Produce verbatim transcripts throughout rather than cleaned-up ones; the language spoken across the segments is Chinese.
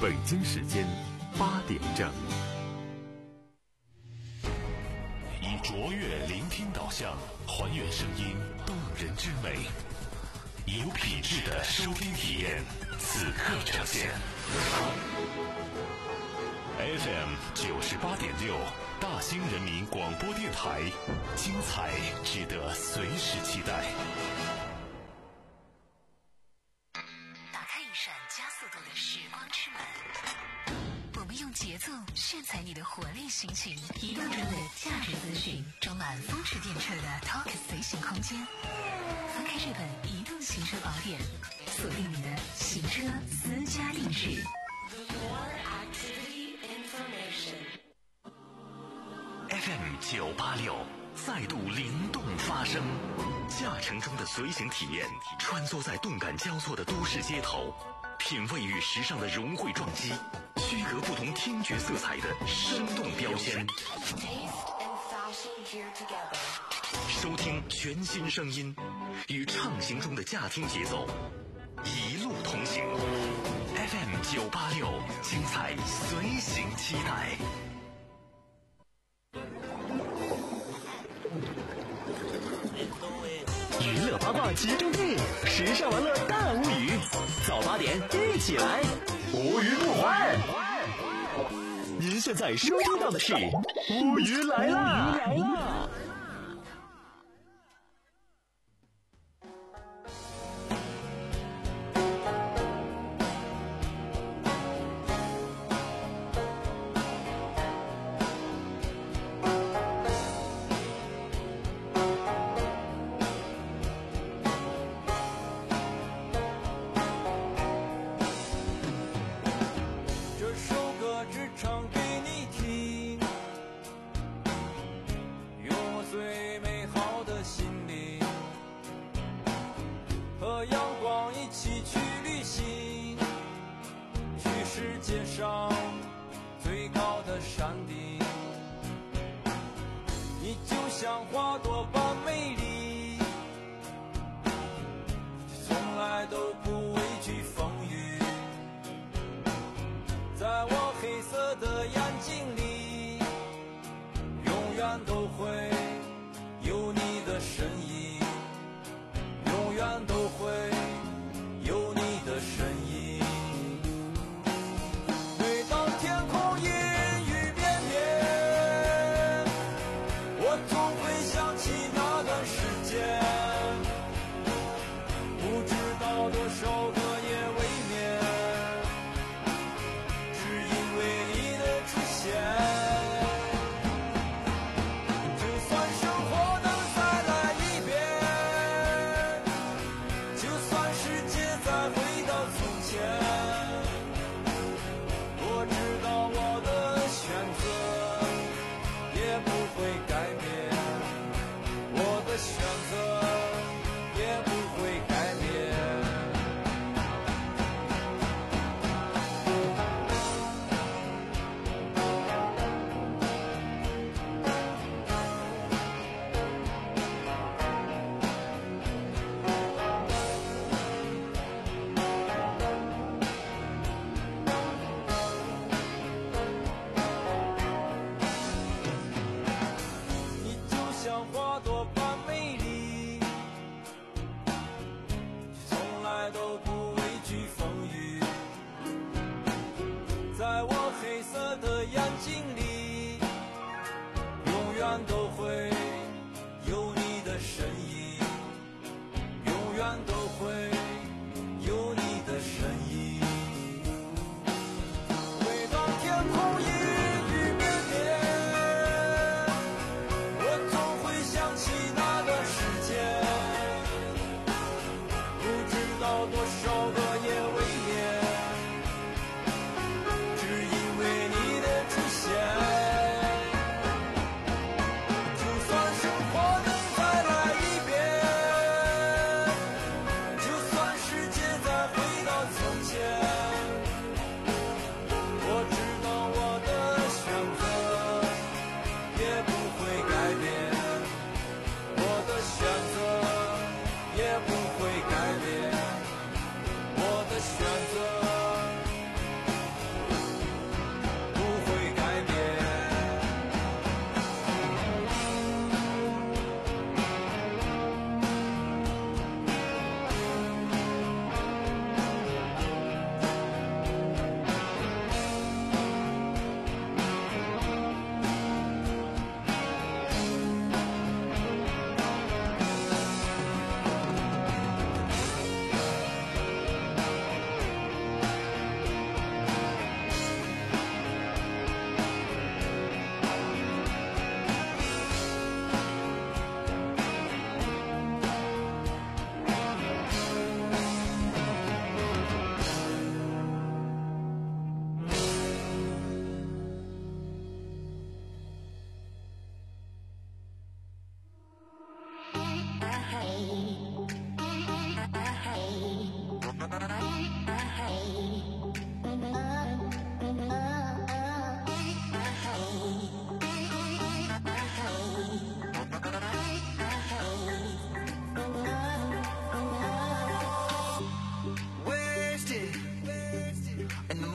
北京时间八点整。 以卓越聆听导向，还原声音动人之美，有品质的收听体验，此刻呈现。F M 九十八点六，大兴人民广播电台，精彩值得随时期待。 打开一扇加速度的时光之门，我们用节奏炫彩你的活力心情，移动中的价值资讯，装满风驰电掣的 Talk 随行空间。翻开这本移动行车宝典，锁定你的行车私家定制。 F M 九八六再度灵动发声，驾乘中的随行体验，穿梭在动感交错的都市街头，品味与时尚的融汇撞击，区隔不同听觉色彩的生动标签。收听全新声音，与畅行中的驾听节奏一路同行。F M 九八六，精彩随行期待。 娱乐八卦集中地，时尚玩乐大无语，早八点一起来，无语不欢。您现在收听到的是无语来啦！来啦！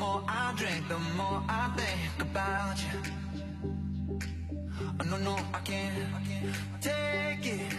more I drink, the more I think about you. Oh, no, no, I can't take it.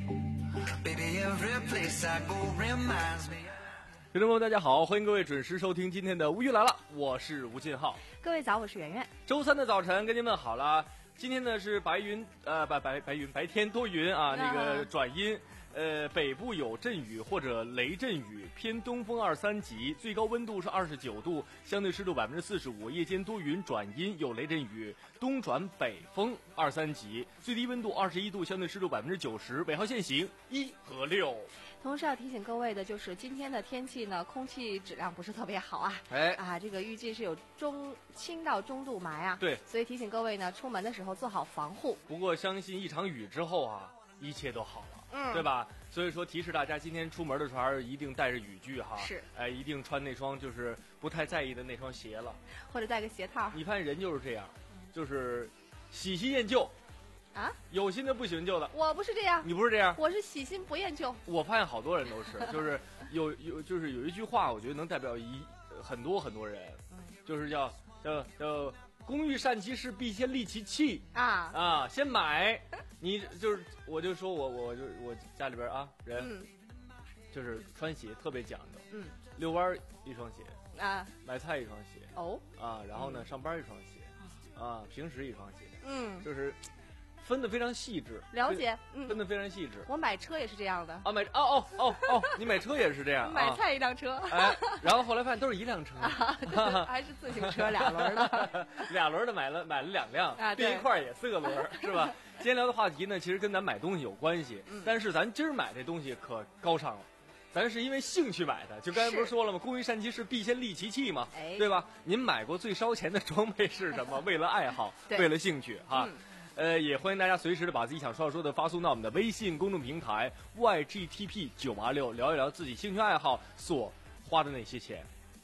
Baby, every place I go reminds me. 听众朋友大家好，欢迎各位准时收听今天的无语来了，我是吴进浩。 各位早，我是圆圆。 周三的早晨跟您问好了，今天呢是白云呃白白白云白天多云啊，那个转阴。呃，北部有阵雨或者雷阵雨，偏东风二三级，最高温度是二十九度，相对湿度百分之四十五。夜间多云转阴，有雷阵雨，东转北风二三级，最低温度二十一度，相对湿度百分之九十。尾号限行一和六。 同时要提醒各位的就是今天的天气呢，空气质量不是特别好啊。 哎啊，这个预计是有中轻到中度霾啊。 对， 所以提醒各位呢，出门的时候做好防护。 不过相信一场雨之后啊，一切都好了。 嗯， 对吧？所以说提示大家，今天出门的时候还是一定带着雨具哈。 是， 哎，一定穿那双就是不太在意的那双鞋了， 或者带个鞋套。 你看人就是这样，就是喜新厌旧啊， 有新的不喜欢旧的。 我不是这样， 你不是这样， 我是喜新不厌旧。 我发现好多人都是，就是有有就是有一句话，我觉得能代表一很多很多人，嗯、就是叫叫叫。工欲善其事，必先利其器啊啊！先买，你就是我就说我我就我家里边啊人，嗯、就是穿鞋特别讲究，嗯，遛弯一双鞋啊， 买菜一双鞋哦啊，然后呢、嗯、上班一双鞋啊，平时一双鞋， 嗯， 就是分得非常细致， 了解，嗯， 分得非常细致。 我买车也是这样的啊，买哦哦哦哦，你买车也是这样， 买菜一辆车， 哎，然后后来发现都是一辆车， 啊、对还是自行车俩轮的， 俩轮的买了买了两辆， 啊， 这一块也四个轮，是吧？今天聊的话题呢，其实跟咱买东西有关系，嗯、但是咱今儿买这东西可高尚了。咱是因为兴趣买的，就刚才不是说了吗？工欲善其事，必先利其器嘛， 哎、 对吧？您买过最烧钱的装备是什么？为了爱好，为了兴趣哈。嗯呃，也欢迎大家随时的把自己想说说的发送到我们的微信公众平台 Y G T P 九八六，聊一聊自己兴趣爱好所花的那些钱。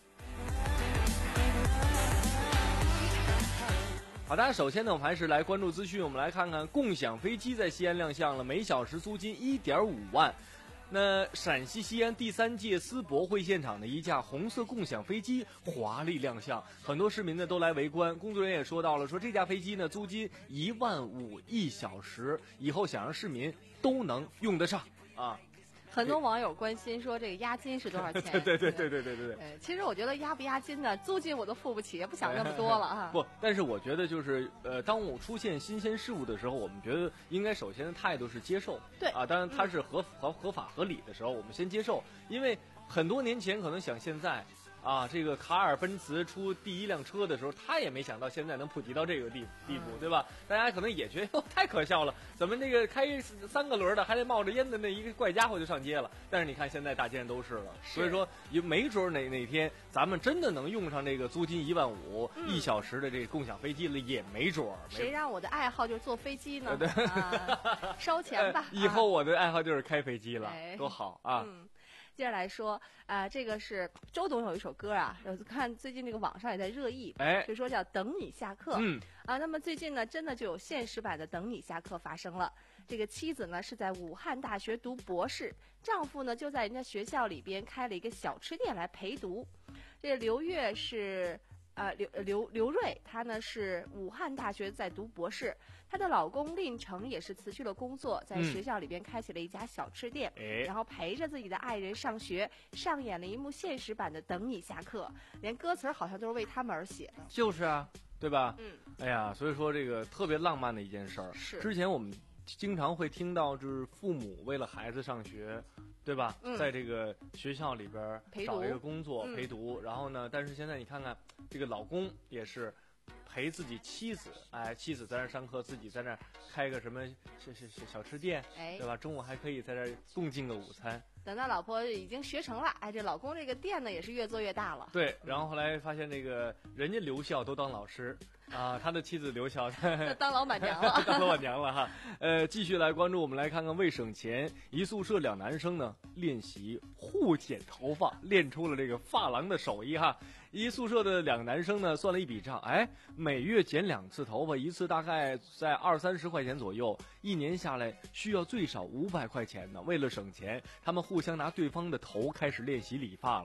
好，大家首先呢，我们还是来关注资讯，我们来看看共享飞机在西安亮相了，每小时租金 一点五万。那陕西西安第三届思博会现场的一架红色共享飞机华丽亮相，很多市民呢都来围观。工作人员也说到了，说这架飞机呢租金一万五一小时，以后想让市民都能用得上啊。 很多网友关心说这个押金是多少钱？ 对对对对对对对对。 呃，其实我觉得押不押金呢，租金我都付不起，也不想那么多了啊。 不，但是我觉得就是呃，当我出现新鲜事物的时候，我们觉得应该首先的态度是接受。 对啊，当然它是合合合法合理的时候，我们先接受，因为很多年前可能想现在。啊，这个卡尔奔驰出第一辆车的时候，他也没想到现在能普及到这个地地步，对吧？大家可能也觉得哟太可笑了，怎么那个开三个轮的还得冒着烟的那一个怪家伙就上街了？但是你看现在大街上都是了， 是所以说也没准哪哪天咱们真的能用上这个租金一万五、嗯、一小时的这个共享飞机了，也没准。 谁让我的爱好就是坐飞机呢？对，啊、烧钱吧、 呃。以后我的爱好就是开飞机了， 哎、 多好啊！ 嗯接着来说，啊、呃，这个是周董有一首歌啊，我看最近这个网上也在热议， 哎， 就说叫《等你下课》。 嗯， 啊，那么最近呢，真的就有现实版的《等你下课》发生了。这个妻子呢是在武汉大学读博士，丈夫呢就在人家学校里边开了一个小吃店来陪读。这个刘月是。呃，刘刘刘瑞，她呢是武汉大学在读博士，她的老公令成也是辞去了工作，在学校里边开启了一家小吃店， 嗯、 然后陪着自己的爱人上学，上演了一幕现实版的《等你下课》，连歌词好像都是为他们而写的。 就是啊，对吧？ 嗯， 哎呀，所以说这个特别浪漫的一件事儿。 是， 之前我们经常会听到，就是父母为了孩子上学。对吧、 嗯？ 在这个学校里边找一个工作陪读、嗯，然后呢，但是现在你看看这个老公也是陪自己妻子，哎，妻子在那上课，自己在那开个什么小小小小吃店， 哎， 对吧？中午还可以在这共进个午餐。 等到老婆已经学成了，哎，这老公这个店呢也是越做越大了。 对，然后后来发现这个人家留校都当老师啊，他的妻子留校当老板娘了， 当老板娘了哈。呃，继续来关注，我们来看看为省钱，一宿舍两男生呢练习互剪头发，练出了这个发廊的手艺哈。一宿舍的两个男生呢算了一笔账，哎，每月剪两次头发，一次大概在二三十块钱左右，一年下来需要最少五百块钱呢。为了省钱，他们互相拿对方的头开始练习理发了。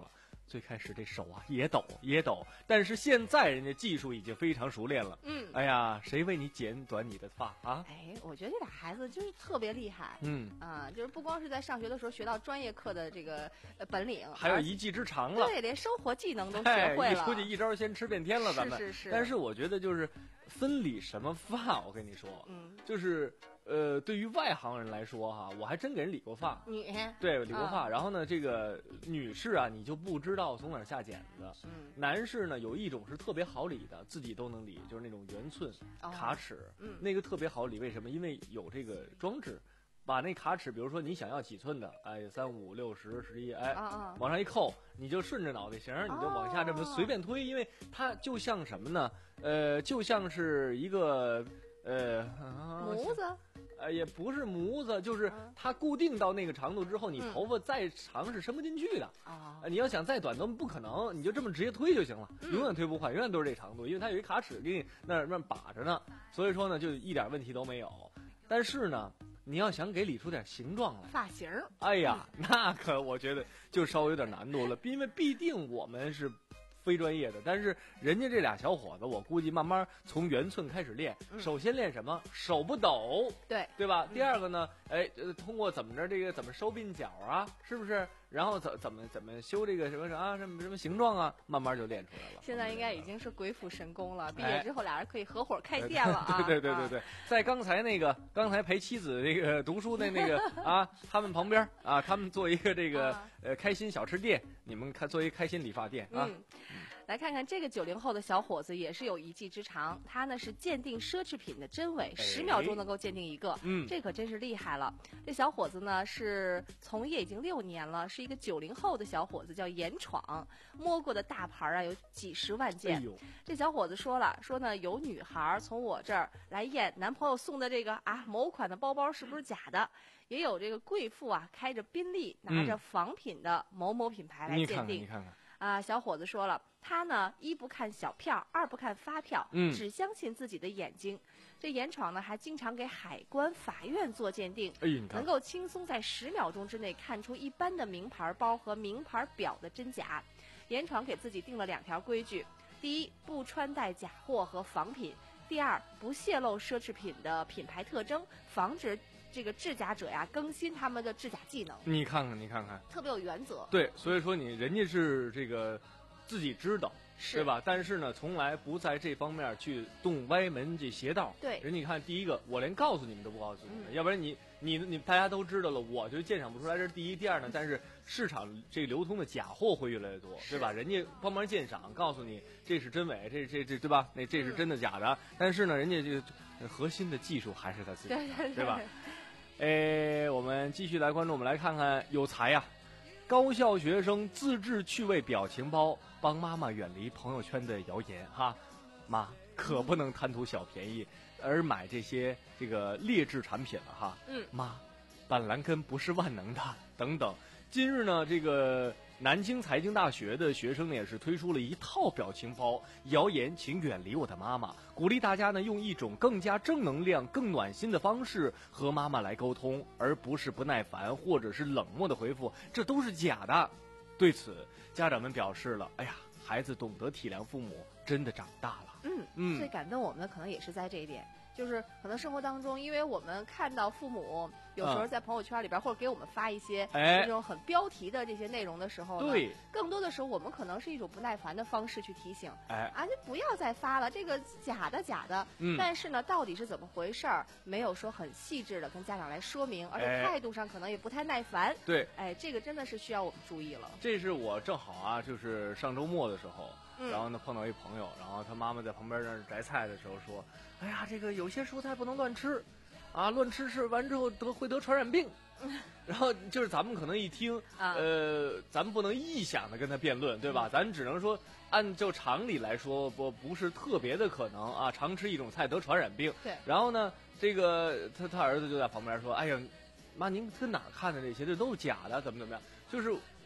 最开始这手啊也抖也抖，但是现在人家技术已经非常熟练了。 嗯， 哎呀，谁为你剪短你的发啊？ 哎，我觉得这俩孩子就是特别厉害。 嗯啊，就是不光是在上学的时候学到专业课的这个呃本领， 还有一技之长了。 对，连生活技能都哎， 学会了。 一出去一招先吃遍天了，咱们。 是是是。 但是我觉得就是分理什么发，我跟你说， 嗯， 就是呃，对于外行人来说哈，我还真给人理过发。 你对理过发， 嗯、 然后呢，这个女士啊，你就不知道从哪儿下剪子。 嗯， 男士呢，有一种是特别好理的，自己都能理，就是那种圆寸、 哦、 卡尺， 嗯， 那个特别好理。为什么？因为有这个装置。把那卡尺，比如说你想要几寸的，哎，三五六十十一，哎， 啊啊往上一扣，你就顺着脑袋型，你就往下这么随便推，因为它就像什么呢？呃，就像是一个呃模子， 呃，也不是模子，就是它固定到那个长度之后，你头发再长是伸不进去的啊、 嗯。你要想再短都不可能，你就这么直接推就行了，永远推不坏，永远都是这长度，因为它有一卡尺给你那那把着呢，所以说呢，就一点问题都没有。但是呢，你要想给理出点形状来， 发型， 哎呀，那可我觉得就稍微有点难度了，因为毕竟我们是非专业的，但是人家这俩小伙子，我估计慢慢从圆寸开始练， 嗯、 首先练什么？手不抖， 对对吧？嗯、第二个呢，哎，呃，通过怎么着这个怎么收鬓角啊，是不是？然后怎怎么怎么修这个什么啥什么什么形状啊，慢慢就练出来了。 现在应该已经是鬼斧神工了，毕业之后俩人可以合伙开店了啊！ 对对对对对，在刚才那个刚才陪妻子那个读书的那个啊，他们旁边啊，他们做一个这个呃开心小吃店，你们看做一开心理发店啊。 嗯，来看看这个九零后的小伙子也是有一技之长，他呢是鉴定奢侈品的真伪，十秒钟能够鉴定一个， 嗯， 这可真是厉害了。这小伙子呢是从业已经六年了，是一个九零后的小伙子，叫严闯，摸过的大牌啊有几十万件。 哎呦， 这小伙子说了，说呢有女孩从我这儿来验男朋友送的这个啊某款的包包是不是假的，也有这个贵妇啊开着宾利拿着仿品的某某品牌来鉴定。 你看看，你看看。 啊，小伙子说了，他呢一不看小票，二不看发票， 嗯， 只相信自己的眼睛。这严闯呢还经常给海关、法院做鉴定， 哎，你看， 能够轻松在十秒钟之内看出一般的名牌包和名牌表的真假。严闯给自己定了两条规矩：第一，不穿戴假货和仿品；第二，不泄露奢侈品的品牌特征，防止这个制假者呀更新他们的制假技能。 你看看，你看看， 特别有原则。 对，所以说你人家是这个自己知道，对吧？但是呢，从来不在这方面去动歪门这邪道。 对， 人家你看，第一个，我连告诉你们都不告诉你们， 嗯、 要不然你你你大家都知道了，我就鉴赏不出来。这是第一，第二呢，但是市场这个流通的假货会越来越多，对吧？人家帮忙鉴赏，告诉你这是真伪，这这这对吧？那这是真的假的。嗯、但是呢，人家这个核心的技术还是他自己， 对对对， 对吧？哎，我们继续来关注，我们来看看有才呀、啊！高校学生自制趣味表情包，帮妈妈远离朋友圈的谣言哈。妈可不能贪图小便宜而买这些这个劣质产品了哈。 嗯， 妈，板蓝根不是万能的等等。今日呢，这个南京财经大学的学生呢也是推出了一套表情包，谣言请远离我的妈妈，鼓励大家呢用一种更加正能量、更暖心的方式和妈妈来沟通，而不是不耐烦或者是冷漠的回复，这都是假的。对此，家长们表示了，哎呀，孩子懂得体谅父母，真的长大了。 嗯嗯，最感动我们的可能也是在这一点。就是可能生活当中，因为我们看到父母有时候在朋友圈里边、嗯、或者给我们发一些这种很标题的这些内容的时候呢， 对， 更多的时候我们可能是一种不耐烦的方式去提醒， 哎啊，你不要再发了，这个假的假的。 嗯， 但是呢，到底是怎么回事儿，没有说很细致的跟家长来说明，而且态度上可能也不太耐烦。 对， 哎，这个真的是需要我们注意了。 这是我正好啊，就是上周末的时候。 嗯、 然后呢，碰到一朋友，然后他妈妈在旁边那儿摘菜的时候说：“哎呀，这个有些蔬菜不能乱吃，啊，乱吃吃完之后得会得传染病。嗯”然后就是咱们可能一听， 啊、 呃，咱们不能臆想的跟他辩论，对吧？嗯、咱只能说按照常理来说，不不是特别的可能啊，常吃一种菜得传染病。 对。 然后呢，这个他他儿子就在旁边说：“哎呀，妈，您跟哪儿看的这些？这都是假的，怎么怎么样？”就是。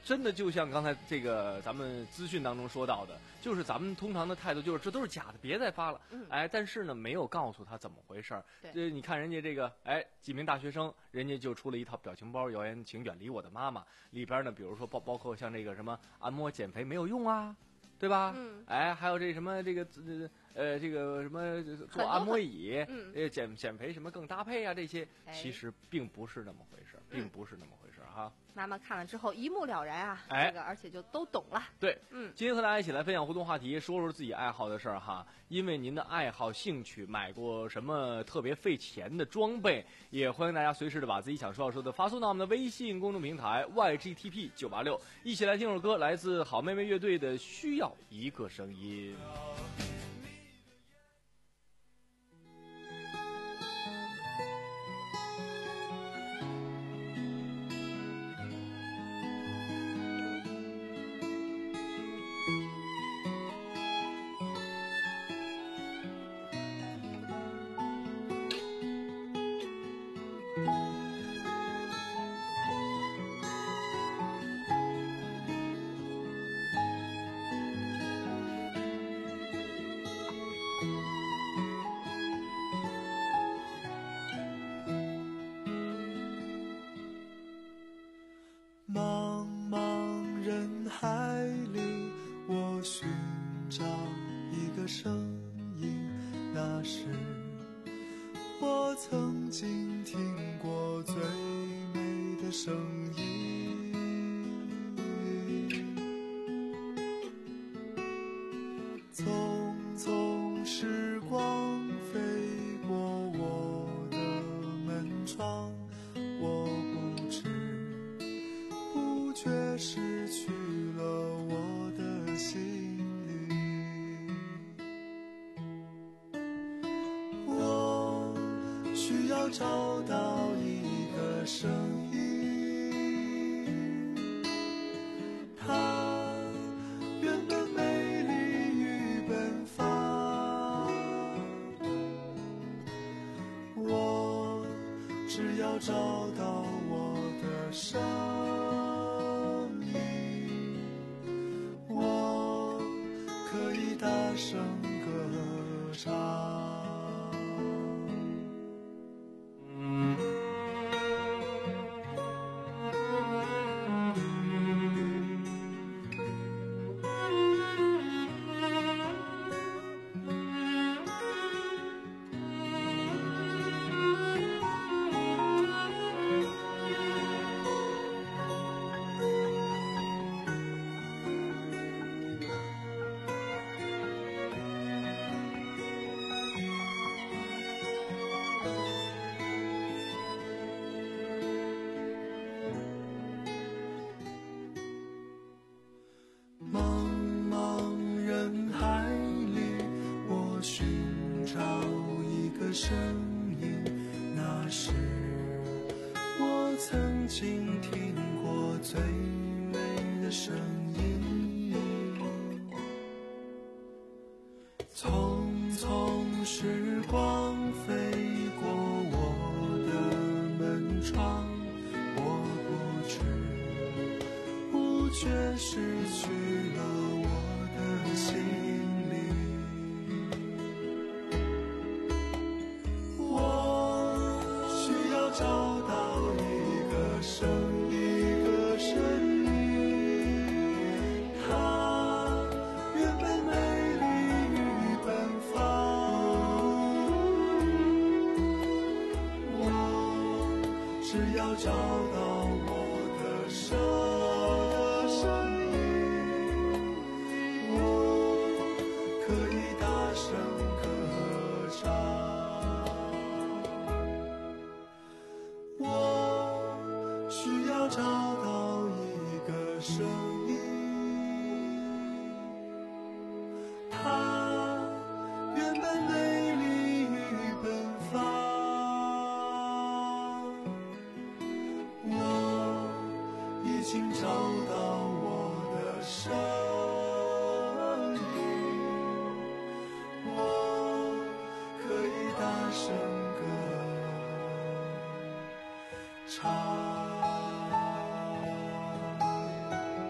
真的就像刚才这个咱们资讯当中说到的，就是咱们通常的态度就是这都是假的，别再发了。 嗯、 哎，但是呢，没有告诉他怎么回事儿。 对， 你看人家这个，哎，几名大学生，人家就出了一套表情包，谣言请远离我的妈妈。里边呢，比如说包包括像这个什么按摩减肥没有用啊，对吧？ 嗯。 哎，还有这什么这个呃这个什么做按摩椅， 嗯， 呃减减肥什么更搭配啊，这些、 哎、 其实并不是那么回事，并不是那么回事、嗯、哈。 妈妈看了之后一目了然啊， 哎， 这个而且就都懂了。 对， 嗯， 今天和大家一起来分享互动话题，说说自己爱好的事儿哈。因为您的爱好、兴趣，买过什么特别费钱的装备，也欢迎大家随时的把自己想说要说的发送到我们的微信公众平台 Y G T P 九八六，一起来听首歌，来自好妹妹乐队的《需要一个声音》。 茫茫人海里，我寻找一个声音，那是我曾经听过最美的声音。匆匆时光飞过我的门窗，我不知不觉失去了我的心灵。我需要找到一个声音，它原本美丽与奔放，我只要找到我的声音，我可以大声歌唱。声音，那是我曾经听过最美的声音。匆匆时光飞过我的门窗，我不知不觉失去了我的心灵。找到一个声音，一个声音，它原本美丽与奔放。我只要找到我的声音，我可以大声歌唱。找到一个声音，它原本美丽与奔放。我已经找到我的声音，我可以大声歌唱。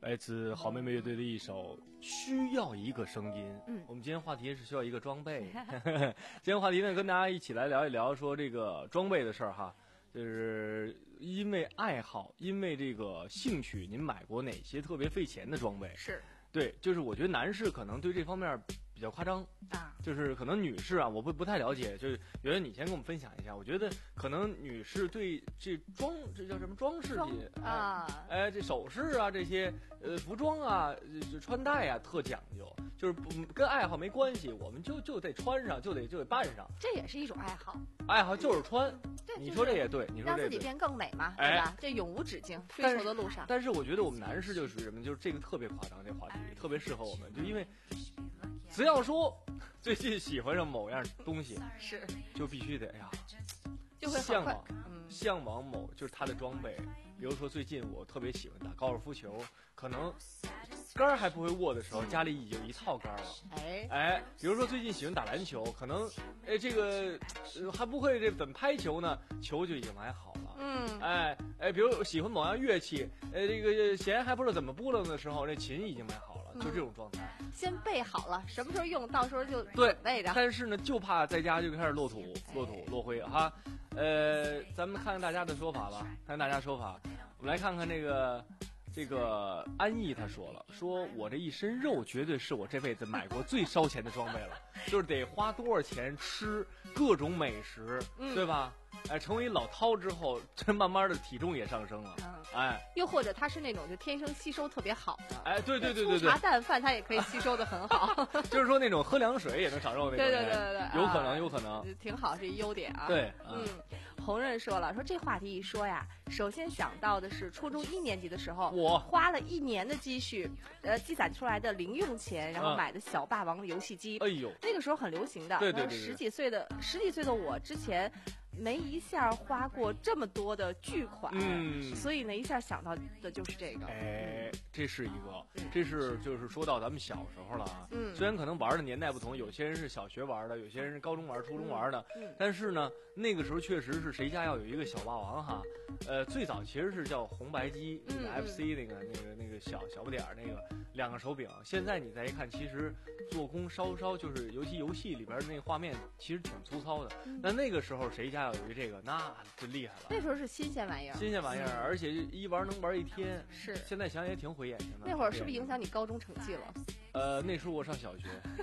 来自好妹妹乐队的一首《需要一个声音》。嗯，我们今天话题是需要一个装备。今天话题呢，跟大家一起来聊一聊说这个装备的事儿哈，就是因为爱好，因为这个兴趣，您买过哪些特别费钱的装备？ 是， 对，就是我觉得男士可能对这方面比较夸张啊， 就是可能女士啊，我不不太了解，就是原来你先跟我们分享一下。我觉得可能女士对这装这叫什么装饰品啊， 哎，这首饰啊这些呃服装啊这穿戴啊特讲究，就是不跟爱好没关系，我们就就得穿上，就得就得扮上， 这也是一种爱好。 爱好就是穿， 对， 你说这也对，你说这也对， 让自己变更美嘛， 哎、 对吧？这永无止境，追求的路上。 但是我觉得我们男士就属于什么，就是这个特别夸张，这话题特别适合我们，就因为只要说最近喜欢上某样东西， 是就必须得哎呀， 就会向往， 嗯， 向往某就是他的装备。比如说最近我特别喜欢打高尔夫球，可能杆儿还不会握的时候，家里已经一套杆儿了。 哎哎，比如说最近喜欢打篮球，可能哎这个、呃、还不会这怎么拍球呢，球就已经买好了。 嗯， 哎哎，比如喜欢某样乐器，哎这个弦还不知道怎么拨楞的时候，这琴已经买好了，就这种状态。 嗯、先备好了，什么时候用，到时候就对备着。 但是呢，就怕在家就开始落土、落土、落灰哈。呃，咱们看看大家的说法吧，看看大家说法。我们来看看这个这个安逸，他说了，说我这一身肉绝对是我这辈子买过最烧钱的装备了，就是得花多少钱吃各种美食， 嗯、 对吧？哎，成为老饕之后，这慢慢的体重也上升了。嗯、哎， 又或者他是那种就天生吸收特别好的。 哎，对对对对对， 粗茶淡饭他也可以吸收的很好。 就是说那种喝凉水也能长肉那种。 对对对对对， 有可能，有可能， 挺好，是一优点啊。 对， 嗯，红润说了，说这话题一说呀，首先想到的是初中一年级的时候， 我花了一年的积蓄，呃，积攒出来的零用钱，然后买的小霸王的游戏机。 哎呦， 那个时候很流行的。 对对对。 十几岁的十几岁的我之前。没一下花过这么多的巨款， 嗯， 所以呢，一下想到的就是这个。 哎，这是一个，这是就是说到咱们小时候了啊。 嗯， 虽然可能玩的年代不同，有些人是小学玩的，有些人是高中玩、初中玩的， 嗯， 但是呢，那个时候确实是谁家要有一个小霸王哈。呃，最早其实是叫红白机，那个 F C 那个、嗯、那个那个小小不点儿那个两个手柄。现在你再一看，其实做工稍稍就是尤其游戏里边那个画面其实挺粗糙的。 嗯、 那那个时候谁家要有一这个，那真厉害了。 那时候是新鲜玩意儿， 新鲜玩意儿，而且一玩能玩一天。 是。 现在想想也挺毁眼睛的。 那会儿是不是影响你高中成绩了？ 呃，那时候我上小学。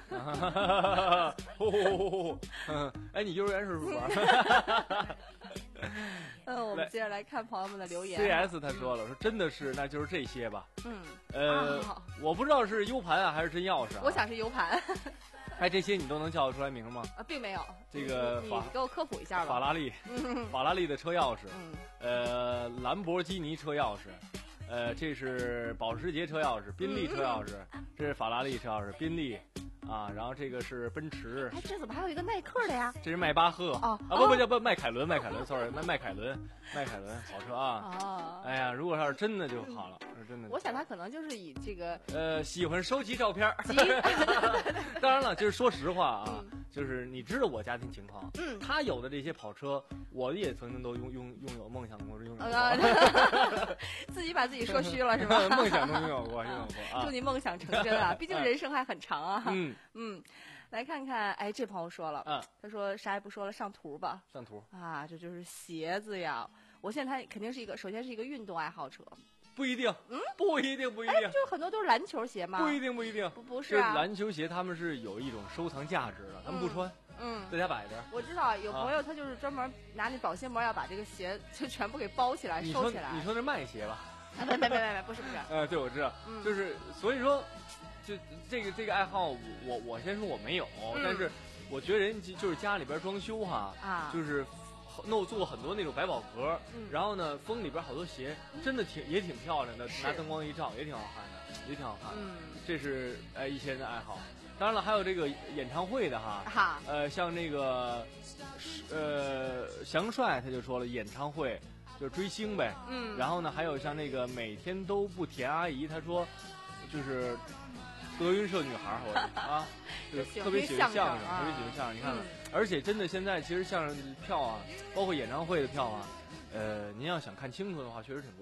嗯，哎，你幼儿园时候玩？ 嗯，我们接着来看朋友们的留言。 C S 他说了，说真的是，那就是这些吧。 嗯。 呃， 啊、 我不知道是 U 盘啊还是真钥匙啊。 我想是 U 盘。 哎，这些你都能叫得出来名吗？ 啊，并没有。 这个法，你给我科普一下吧。 法拉利， 嗯、 法拉利的车钥匙。 嗯。 呃，兰博基尼车钥匙。呃，这是保时捷车钥匙，宾利车钥匙，这是法拉利车钥匙，宾利。啊，然后这个是奔驰， 哎，这怎么还有一个耐克的呀？ 这是迈巴赫哦， 啊不不叫不迈凯伦，迈凯伦 ，sorry， 迈迈凯伦，迈凯伦好车啊！ 哦， 哎呀，如果要是真的就好了，是真的。 我想他可能就是以这个呃喜欢收集照片当然了，就是说实话啊，嗯、就是你知道我家庭情况， 嗯， 他有的这些跑车，我也曾经都拥拥拥有梦想过拥有过， 自己把自己说虚了是吧？ 梦想中拥有过，拥有过啊！ 祝你梦想成真啊！毕竟人生还很长啊。 嗯。 嗯，来看看，哎，这朋友说了， 嗯， 他说啥也不说了，上图吧。 上图啊，这就是鞋子呀。我现在他肯定是一个，首先是一个运动爱好者。 不一定， 嗯， 不一定，不一定， 哎，就是很多都是篮球鞋嘛。 不一定，不一定， 不不是啊。 篮球鞋他们是有一种收藏价值的，他们不穿， 嗯， 在家摆着。 我知道有朋友他就是专门拿那保鲜膜要把这个鞋就全部给包起来收起来。 你说那卖鞋吧？ 啊，没没没没，不是不是。 呃，对，我知道， 嗯、 就是所以说。就这个这个爱好，我我先说我没有， 嗯、 但是我觉得人就是家里边装修哈， 啊， 就是弄做很多那种百宝盒， 嗯、 然后呢封里边好多鞋，真的挺也挺漂亮的，拿灯光一照也挺好看的，也挺好看的。 嗯， 这是哎一些人的爱好。当然了，还有这个演唱会的哈， 哈， 呃，像那个呃祥帅他就说了，演唱会就是追星呗， 嗯， 然后呢，还有像那个每天都不甜阿姨，她说就是。德云社女孩，我啊，就是特别喜欢相声，特别喜欢相声。你看看，而且真的现在其实相声票啊，包括演唱会的票啊，呃，您要想看清楚的话，确实挺贵的。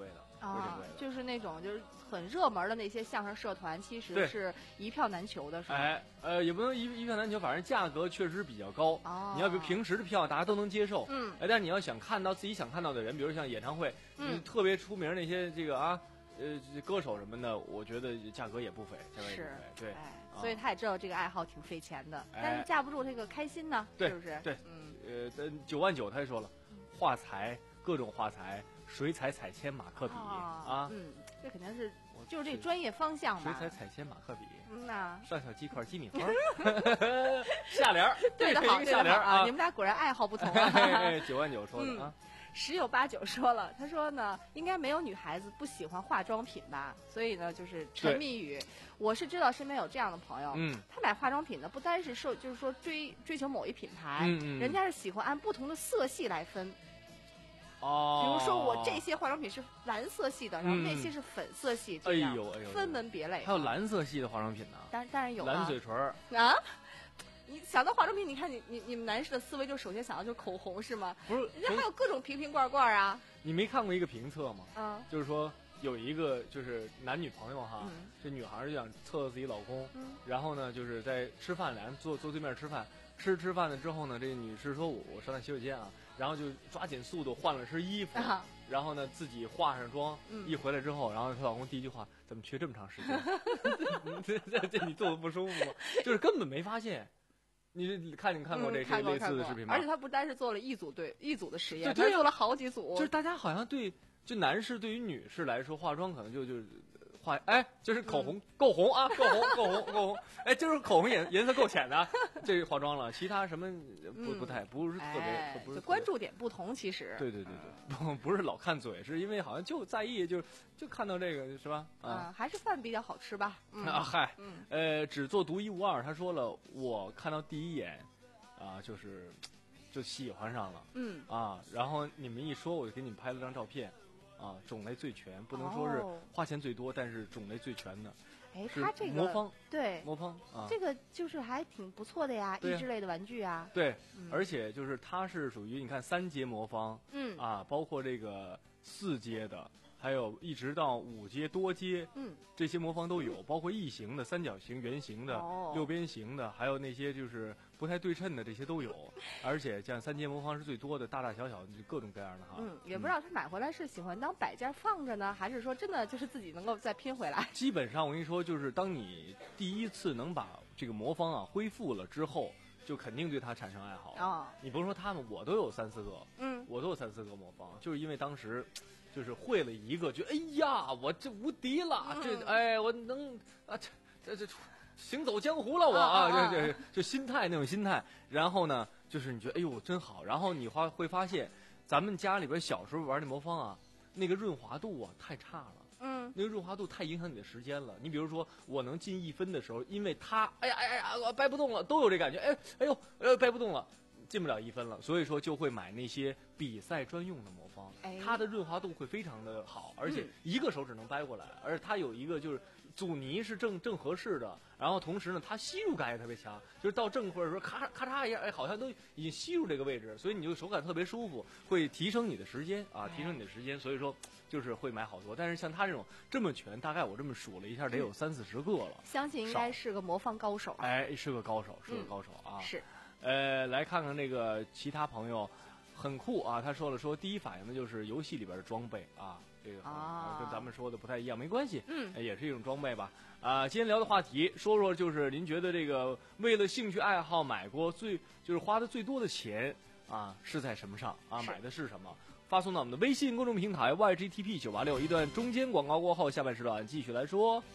啊，就是那种就是很热门的那些相声社团，其实是一票难求的，是吧？ 哎，呃，也不能一一票难求，反正价格确实比较高。 哦， 你要比如平时的票，大家都能接受， 嗯， 哎，但是你要想看到自己想看到的人，比如像演唱会，嗯，特别出名那些这个啊，呃，歌手什么的，我觉得价格也不菲，价格也不菲，对， 哎，所以他也知道这个爱好挺费钱的， 哎、 但是架不住这个开心呢， 是不是？ 对， 嗯， 呃，九万九，他也说了，画材，各种画材。水彩、彩铅、马克笔、哦、啊， 嗯，这肯定是就是这专业方向嘛。 水彩、彩铅、马克笔， 嗯呐， 上小鸡块、鸡米花，下联儿， 对的好， 一个下联啊，你们俩果然爱好不同啊。 哎，九万九说的啊。 嗯十有八九说了，他说呢，应该没有女孩子不喜欢化妆品吧？所以呢，就是沉迷于。我是知道身边有这样的朋友， 嗯， 他买化妆品呢，不单是受，就是说追追求某一品牌， 嗯嗯， 人家是喜欢按不同的色系来分。 哦， 比如说我这些化妆品是蓝色系的，然后那些是粉色系，这样， 哎呦哎呦， 分门别类。 还有蓝色系的化妆品呢？ 当然当然有蓝嘴唇啊。你想到化妆品，你看你你你们男士的思维就首先想到就是口红是吗？ 不是， 人家还有各种瓶瓶罐罐啊。 你没看过一个评测吗？ 嗯， 就是说有一个就是男女朋友哈， 嗯、 这女孩就想测测自己老公， 嗯、 然后呢就是在吃饭，俩人坐坐对面吃饭，吃吃饭了之后呢，这个女士说我我上趟洗手间啊，然后就抓紧速度换了身衣服， 啊、 然后呢自己化上妆， 嗯、 一回来之后，然后她老公第一句话怎么缺这么长时间？这这这你做的不舒服吗？就是根本没发现。你看你看过这这类似的视频吗？ 而且他不单是做了一组对一组的实验， 他做了好几组。 就是大家好像对就男士对于女士来说，化妆可能就就是化哎，就是口红、嗯、够红啊，够红够红够红，哎，就是口红颜颜色够浅的，这化妆了，其他什么不不太不是特别， 哎、 不是关注点不同，其实对对对对，不不是老看嘴，是因为好像就在意就就看到这个是吧？ 啊，嗯、还是饭比较好吃吧？嗯、 啊嗨， 嗯、 呃，只做独一无二。他说了，我看到第一眼。啊，就是就喜欢上了， 嗯啊，然后你们一说，我就给你们拍了张照片，啊，种类最全，不能说是花钱最多，但是种类最全的。 哎，它这个魔方， 对魔方啊， 这个就是还挺不错的呀，益智类的玩具啊。 对，嗯、而且就是它是属于你看三阶魔方， 嗯啊，包括这个四阶的。还有一直到五阶多阶， 嗯， 这些魔方都有，包括异形的、三角形、圆形的、 哦、 六边形的，还有那些就是不太对称的，这些都有。而且像三阶魔方是最多的，大大小小的各种各样的哈。 嗯，也不知道他买回来是喜欢当摆件放着呢，还是说真的就是自己能够再拼回来。 基本上我跟你说，就是当你第一次能把这个魔方啊恢复了之后，就肯定对它产生爱好。 哦， 你甭说他们，我都有三四个， 嗯， 我都有三四个魔方，就是因为当时。就是会了一个，就哎呀，我这无敌了， 嗯、 这哎，我能啊，这这这行走江湖了，我啊， 啊这这就心态那种心态。然后呢，就是你觉得哎呦真好，然后你发会发现，咱们家里边小时候玩那魔方啊，那个润滑度啊太差了， 嗯， 那个润滑度太影响你的时间了。你比如说，我能进一分的时候，因为它，哎呀哎呀，我掰不动了，都有这感觉，哎哎呦，呃，掰不动了。进不了一分了，所以说就会买那些比赛专用的魔方， 哎、 它的润滑度会非常的好，而且一个手指能掰过来，嗯、而且它有一个就是阻尼是正正合适的，然后同时呢，它吸入感也特别强，就是到正或者说咔咔嚓一下，哎，好像都已经吸入这个位置，所以你就手感特别舒服，会提升你的时间啊，提升你的时间，所以说就是会买好多。但是像它这种这么全，大概我这么数了一下，得有三四十个了， 相信应该是个魔方高手、啊。 哎，是个高手，是个高手啊。 嗯、是。 呃，来看看那个其他朋友，很酷啊！他说了说，第一反应的就是游戏里边的装备啊，这个、 啊、 跟咱们说的不太一样，没关系， 嗯， 也是一种装备吧。啊，今天聊的话题，说说就是您觉得这个为了兴趣爱好买过最就是花的最多的钱啊是在什么上啊？买的是什么？发送到我们的微信公众平台 Y G T P 九八六，一段中间广告过后，下半时段继续来说。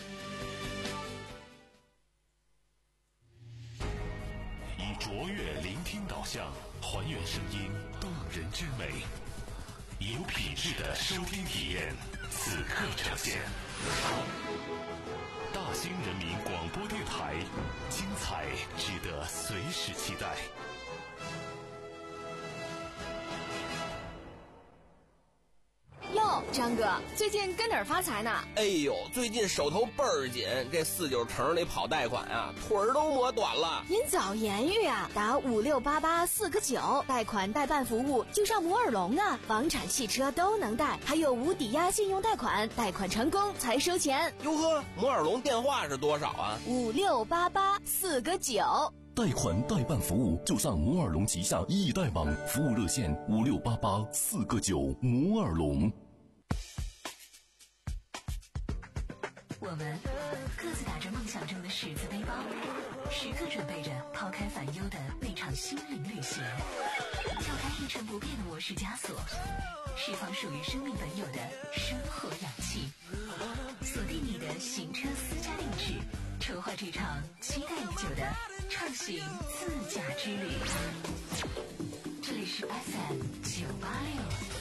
卓越聆听导向，还原声音动人之美，有品质的收听体验，此刻呈现。大兴人民广播电台，精彩值得随时期待。 哟， 张哥，最近跟哪儿发财呢？ 哎呦，最近手头倍儿紧，这四九城里跑贷款啊，腿儿都磨短了。 您早言语啊，打五六八八四个九，贷款代办服务就上摩尔龙啊，房产、汽车都能贷，还有无抵押信用贷款，贷款成功才收钱。 哟呵，摩尔龙电话是多少啊？ 五六八八四个九。 贷款代办服务就上摩尔龙旗下易贷网，服务热线五六八八四个九。摩尔龙。 我们各自打着梦想中的十字背包，时刻准备着抛开烦忧的那场心灵旅行，跳开一成不变的模式枷锁，释放属于生命本有的生活氧气，锁定你的行车私家定制，筹划这场期待已久的畅行自驾之旅。这里是 F M 九八六。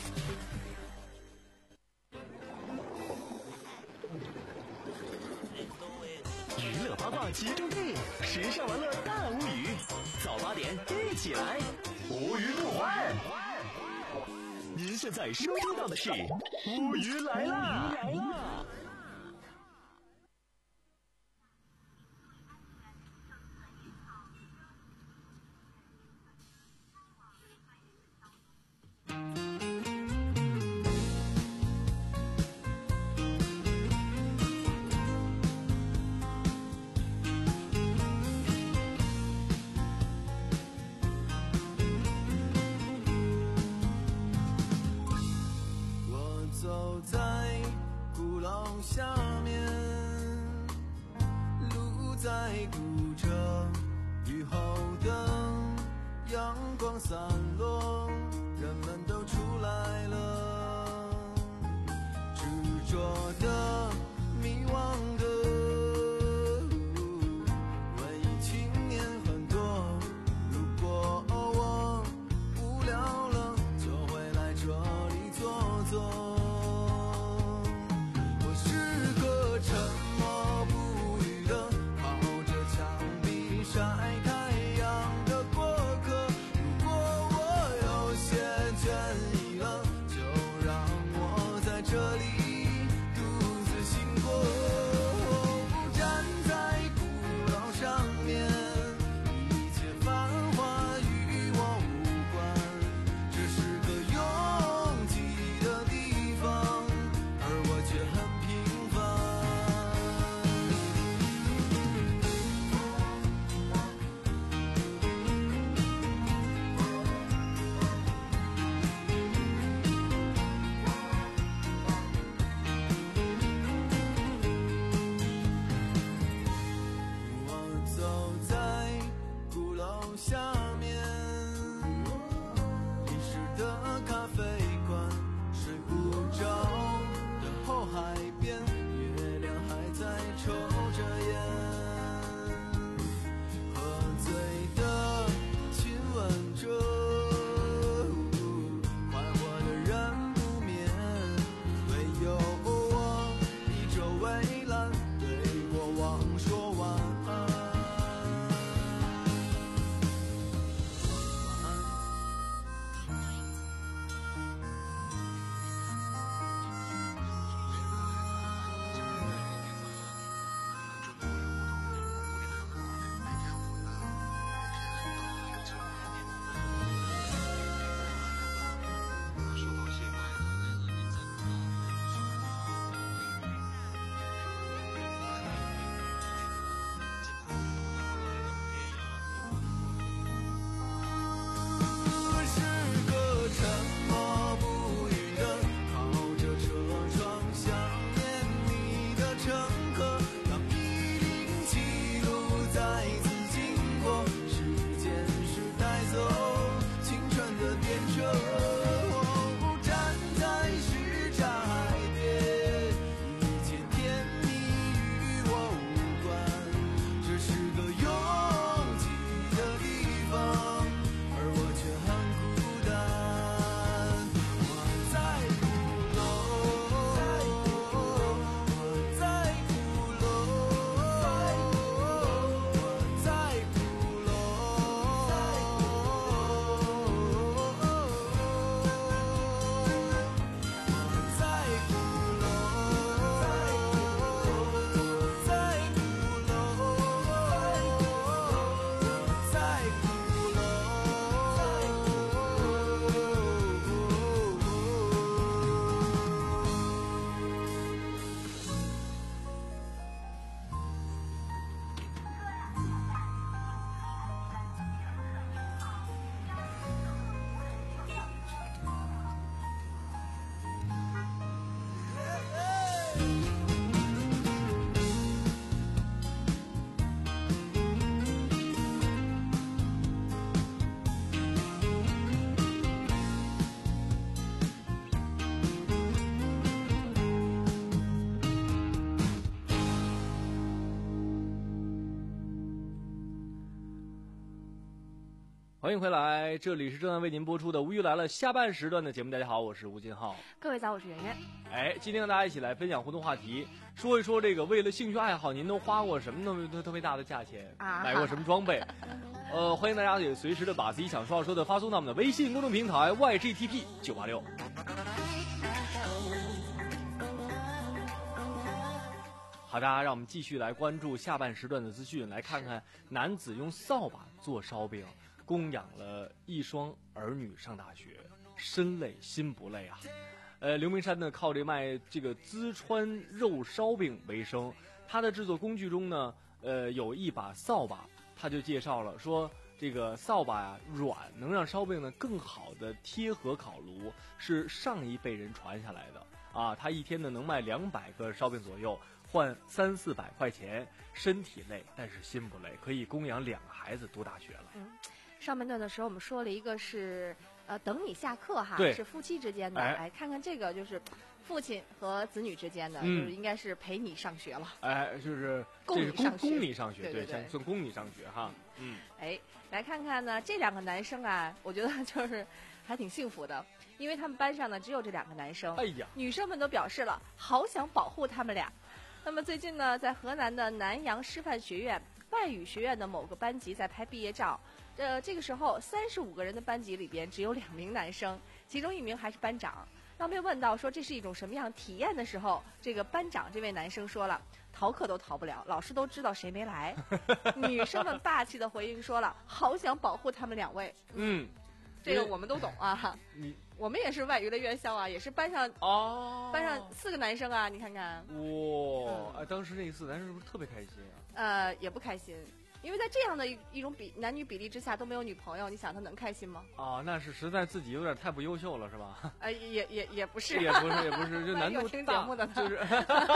娱乐八卦集中地，时尚玩乐大无语，早八点一起来，无语不欢。您现在收听到的是无语来啦！ 走在鼓楼下面，路在鼓着，雨后灯，阳光散落，人们都出来了，执着的，迷惘的，文艺青年很多，如果我无聊了，就会来这里坐坐。沉默不语的靠着墙壁晒太阳的过客，如果我有些倦意了，就让我在这里独自行过。站在鼓楼上面，一切繁华与我无关，这是个拥挤的地方，而我却很平凡。 欢迎回来，这里是正在为您播出的《无语来了》下半时段的节目。大家好，我是吴金浩。 各位早，我是圆圆。 哎，今天和大家一起来分享互动话题，说一说这个为了兴趣爱好，您都花过什么那么特别大的价钱， 啊、 买过什么装备？呃，欢迎大家也随时的把自己想说要说的发送到我们的微信公众平台 Y G T P 九八六。好的，让我们继续来关注下半时段的资讯，来看看男子用扫把做烧饼，供养了一双儿女上大学，身累心不累啊。呃，刘明山呢靠这卖这个淄川肉烧饼为生，他的制作工具中呢，呃，有一把扫把，他就介绍了说，这个扫把呀软，能让烧饼呢更好的贴合烤炉，是上一辈人传下来的啊。他一天呢能卖两百个烧饼左右，换三四百块钱，身体累但是心不累，可以供养两个孩子读大学了。 嗯，上半段的时候我们说了一个是呃等你下课哈， 对， 是夫妻之间的， 哎， 来看看这个就是父亲和子女之间的， 嗯、 就是应该是陪你上学了。 哎，就是供你上学， 供你上学， 对对对， 算供你上学哈。嗯， 哎，来看看呢，这两个男生啊，我觉得就是还挺幸福的，因为他们班上呢只有这两个男生， 哎呀， 女生们都表示了好想保护他们俩。那么最近呢，在河南的南阳师范学院外语学院的某个班级在拍毕业照，呃，这个时候三十五个人的班级里边只有两名男生，其中一名还是班长。当被问到说这是一种什么样体验的时候，这个班长这位男生说了，逃课都逃不了，老师都知道谁没来。女生们霸气的回应说了，好想保护他们两位。 嗯， 这个我们都懂啊。 你我们也是外语的院校啊，也是班上哦， 班上四个男生啊，你看看。 哇、哦，哎、嗯，当时那四个男生是不是特别开心啊？ 呃，也不开心。因为在这样的一一种比男女比例之下都没有女朋友，你想他能开心吗？ 啊，那是实在自己有点太不优秀了，是吧？ 呃，也也也不是， 也不是，也不是，就难度听节目的就是。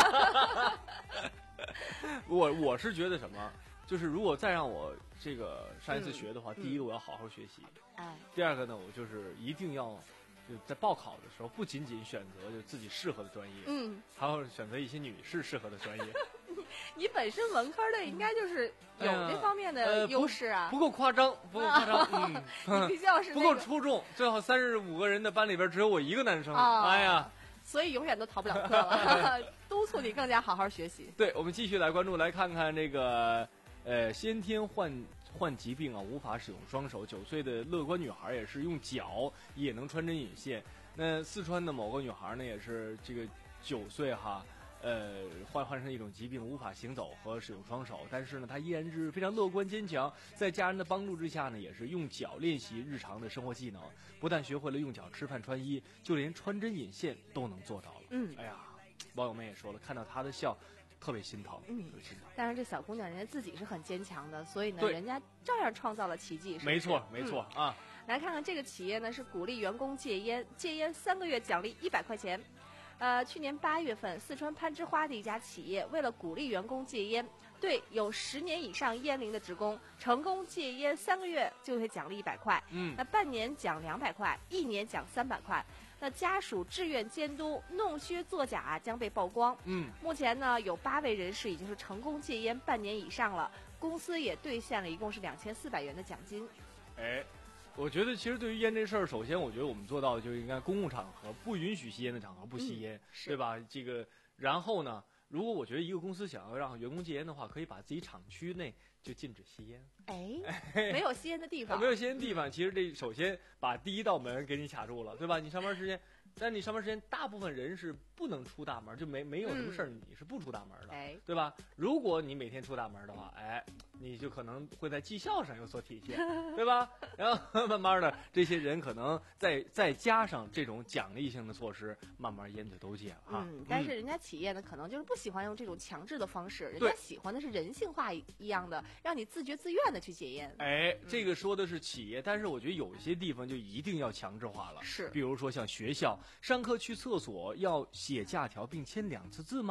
我我是觉得什么，就是如果再让我这个上一次学的话， 嗯、 第一个我要好好学习， 哎， 第二个呢，我就是一定要。就在报考的时候，不仅仅选择就自己适合的专业， 嗯， 还要选择一些女士适合的专业。 你本身文科的，应该就是有这方面的优势啊、 呃不。不够夸张，不够夸张，嗯， 你必须要是、 那个、不够出众。最好三十五个人的班里边只有我一个男生， 哦、 哎呀， 所以永远都逃不了课了。督促你更加好好学习。 对，我们继续来关注，来看看这个呃先天患。患疾病啊，无法使用双手。九岁的乐观女孩也是用脚也能穿针引线。那四川的某个女孩呢，也是这个九岁哈，呃，患患上一种疾病，无法行走和使用双手，但是呢，她依然是非常乐观坚强。在家人的帮助之下呢，也是用脚练习日常的生活技能，不但学会了用脚吃饭穿衣，就连穿针引线都能做到了。 嗯， 哎呀，网友们也说了，看到她的笑。特别心疼， 嗯， 心疼。 但是这小姑娘人家自己是很坚强的，所以呢，人家照样创造了奇迹。是是没错，没错、 嗯、 啊！ 来看看这个企业呢，是鼓励员工戒烟，戒烟三个月奖励一百块钱。呃，去年八月份，四川攀枝花的一家企业为了鼓励员工戒烟，对有十年以上烟龄的职工成功戒烟三个月就会奖励一百块， 嗯， 那半年奖两百块，一年奖三百块。那家属志愿监督弄虚作假将被曝光。 嗯， 目前呢有八位人士已经是成功戒烟半年以上了，公司也兑现了一共是两千四百元的奖金。 哎，我觉得其实对于烟这事儿，首先我觉得我们做到的就应该公共场合不允许吸烟的场合不吸烟， 嗯、 对吧？这个，然后呢，如果我觉得一个公司想要让员工戒烟的话，可以把自己厂区内就禁止吸烟。 哎，没有吸烟的地方， 没有吸烟地方，其实这首先把第一道门给你卡住了，对吧？你上班时间，但你上班时间大部分人是不能出大门，就没没有什么事儿、嗯，你是不出大门的， 哎， 对吧？如果你每天出大门的话，哎，你就可能会在绩效上有所体现，对吧？然后慢慢的，这些人可能再再加上这种奖励性的措施，慢慢烟就都戒了哈。 嗯，但是人家企业呢，可能就是不喜欢用这种强制的方式，人家喜欢的是人性化一样的，让你自觉自愿的去戒烟。 哎，这个说的是企业，但是我觉得有一些地方就一定要强制化了。 是， 比如说像学校，上课去厕所要写假条并签两次字吗？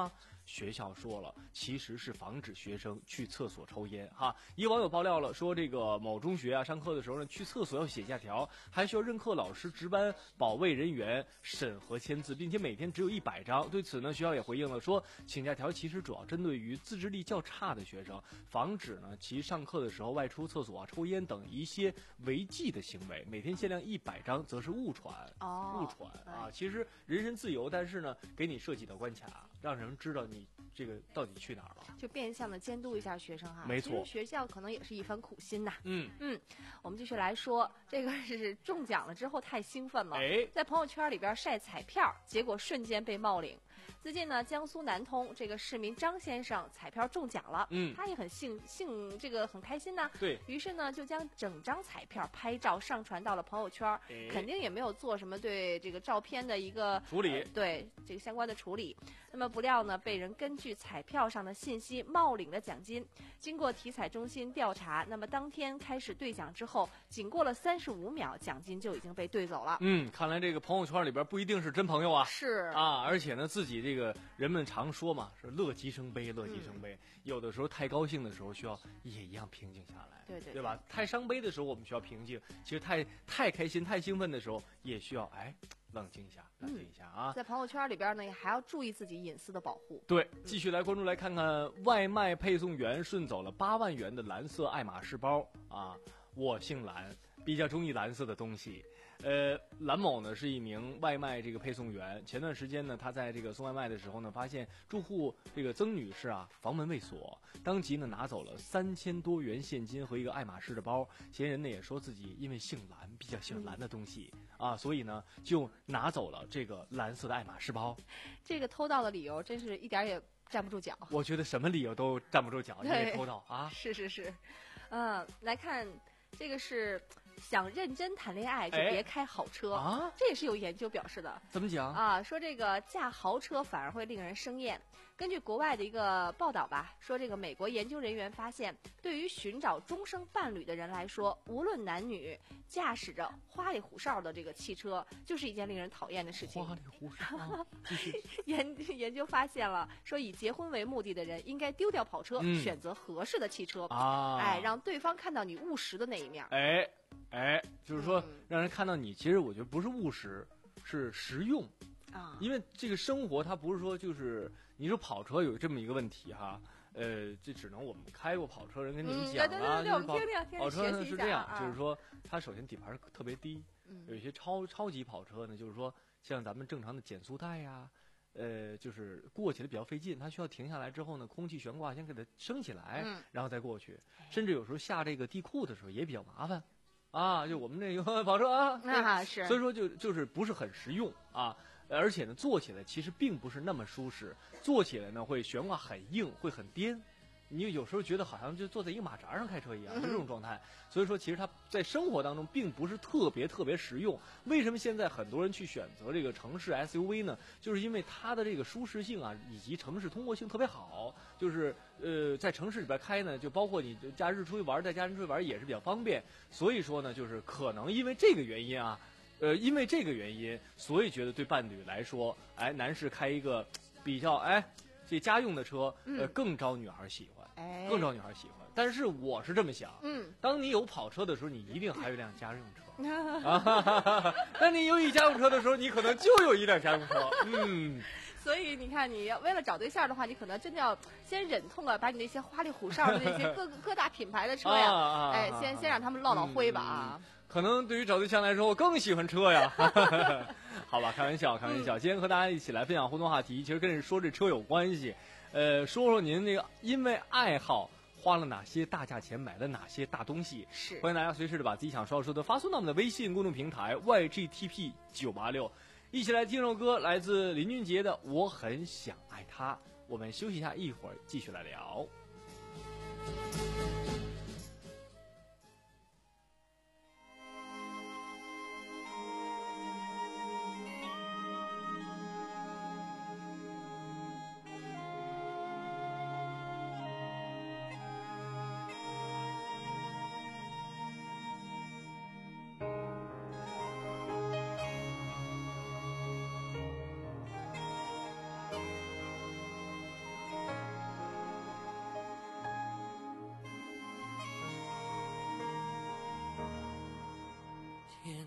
学校说了，其实是防止学生去厕所抽烟哈。一网友爆料了，说这个某中学啊，上课的时候呢，去厕所要写假条，还需要任课老师值班保卫人员审核签字，并且每天只有一百张。对此呢，学校也回应了说，请假条其实主要针对于自制力较差的学生，防止呢其上课的时候外出厕所啊、抽烟等一些违纪的行为。每天限量一百张，则是误传。 哦， 误传啊！其实人身自由，但是呢，给你设几道关卡，让人知道你这个到底去哪儿了， 就变相的监督一下学生哈。 没错， 其实学校可能也是一番苦心呐。 嗯嗯，我们继续来说，这个是中奖了之后太兴奋了， 哎， 在朋友圈里边晒彩票，结果瞬间被冒领。最近呢，江苏南通这个市民张先生彩票中奖了， 嗯， 他也很兴兴这个很开心呐。 对于是呢，就将整张彩票拍照上传到了朋友圈， 哎、 肯定也没有做什么对这个照片的一个处理， 呃、对这个相关的处理。那么不料呢，被人根据彩票上的信息冒领了奖金。经过体彩中心调查，那么当天开始兑奖之后，仅过了三十五秒，奖金就已经被兑走了。 嗯，看来这个朋友圈里边不一定是真朋友啊。 是啊，而且呢，自己这个人们常说嘛，是乐极生悲，乐极生悲。嗯、有的时候太高兴的时候，需要也一样平静下来， 对对， 对吧？太伤悲的时候，我们需要平静；其实太太开心、太兴奋的时候，也需要哎冷静一下，冷静一下啊。 嗯、在朋友圈里边呢，也还要注意自己隐私的保护。 对，继续来关注，来看看外卖配送员顺走了八万元的蓝色爱马仕包啊！我姓蓝，比较中意蓝色的东西。呃，蓝某呢是一名外卖这个配送员。前段时间呢，他在这个送外卖的时候呢，发现住户这个曾女士啊房门未锁，当即呢拿走了三千多元现金和一个爱马仕的包。嫌疑人呢也说自己因为姓蓝，比较喜欢蓝的东西、嗯、啊，所以呢就拿走了这个蓝色的爱马仕包。 这个偷盗的理由真是一点也站不住脚。 我觉得什么理由都站不住脚，因为偷盗啊。 是是是，嗯、呃，来看这个是。想认真谈恋爱就别开好车、 哎、啊， 这也是有研究表示的。 怎么讲啊？说这个驾豪车反而会令人生厌。根据国外的一个报道吧，说这个美国研究人员发现，对于寻找终生伴侣的人来说，无论男女，驾驶着花里胡哨的这个汽车就是一件令人讨厌的事情。 花里胡哨。啊、 研研究发现了，说以结婚为目的的人应该丢掉跑车，嗯、选择合适的汽车啊， 哎，让对方看到你务实的那一面。 哎。哎，就是说，让人看到你，其实我觉得不是务实，是实用啊。 因为这个生活，它不是说就是你说跑车有这么一个问题哈，呃，这只能我们开过跑车人跟你们讲啊。 对对对对，我们听听听。 跑车呢是这样， 啊、 就是说它首先底盘特别低， 嗯、 有一些超超级跑车呢，就是说像咱们正常的减速带呀。呃，就是过起来比较费劲，它需要停下来之后呢，空气悬挂先给它升起来， 嗯、 然后再过去。甚至有时候下这个地库的时候也比较麻烦。啊，就我们这个跑车啊， 啊是， 所以说就就是不是很实用啊，而且呢，坐起来其实并不是那么舒适，坐起来呢会悬挂很硬，会很颠，你有时候觉得好像就坐在一个马扎上开车一样，是这种状态。所以说，其实它在生活当中并不是特别特别实用。为什么现在很多人去选择这个城市 S U V 呢？就是因为它的这个舒适性啊，以及城市通过性特别好，就是呃，在城市里边开呢，就包括你假日出去玩，带家人出去玩也是比较方便。所以说呢，就是可能因为这个原因啊，呃，因为这个原因，所以觉得对伴侣来说，哎，男士开一个比较哎这家用的车，呃，更招女孩喜欢， 哎， 更招女孩喜欢。但是我是这么想， 嗯， 当你有跑车的时候，你一定还有一辆家用车啊。当你有一家用车的时候，你可能就有一辆家用车，嗯。 所以你看，你要为了找对象的话，你可能真的要先忍痛啊，把你那些花里胡哨的那些各各大品牌的车呀， 啊、 哎，先先让他们落落灰吧啊、 嗯。可能对于找对象来说，我更喜欢车呀。好吧，开玩笑，开玩笑。今天和大家一起来分享互动话题，其实跟说这车有关系。呃，说说您那个因为爱好花了哪些大价钱，买了哪些大东西？ 是， 欢迎大家随时的把自己想说说的发送到我们的微信公众平台 Y G T P 九八六。一起来听首歌，来自林俊杰的《我很想爱他》。我们休息一下，一会儿继续来聊。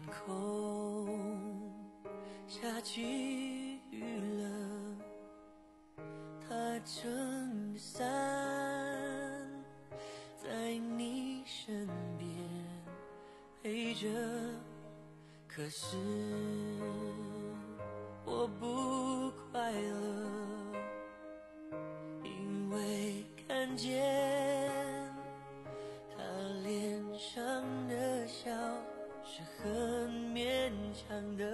空下起雨了，它撑着伞在你身边陪着，可是我不快乐，因为看见他脸上的笑是很勉强的。